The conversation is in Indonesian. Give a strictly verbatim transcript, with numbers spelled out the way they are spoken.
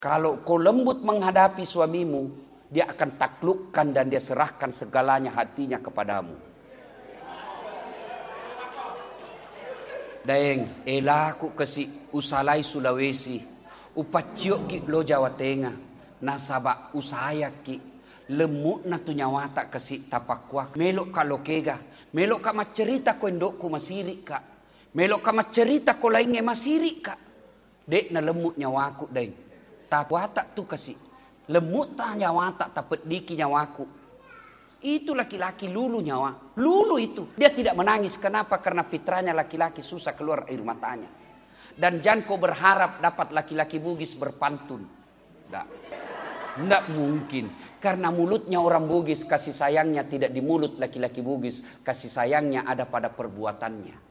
Kalau kau lembut menghadapi suamimu, dia akan taklukkan dan dia serahkan segalanya hatinya kepadamu. Daeng, elaku kasi usalai Sulawesi, upaciok ki lo Jawa Tengah, nasaba usaya ki, lemut na tu nyawata kasi tapakwak, melok ka lokega, melok ka macerita ko endokku masiri ka, melok ka macerita ko lainnya masiri ka, dek na lemut nyawaku daeng. Tapwata tu kasi lemut ta nyawata tapet diki nyawaku. Itu laki-laki lulu nyawa. Lulu itu. Dia tidak menangis. Kenapa? Karena fitrahnya laki-laki susah keluar air matanya. Dan jangan kau berharap dapat laki-laki Bugis berpantun. Tidak. Tidak mungkin. Karena mulutnya orang Bugis kasih sayangnya tidak di mulut laki-laki Bugis. Kasih sayangnya ada pada perbuatannya.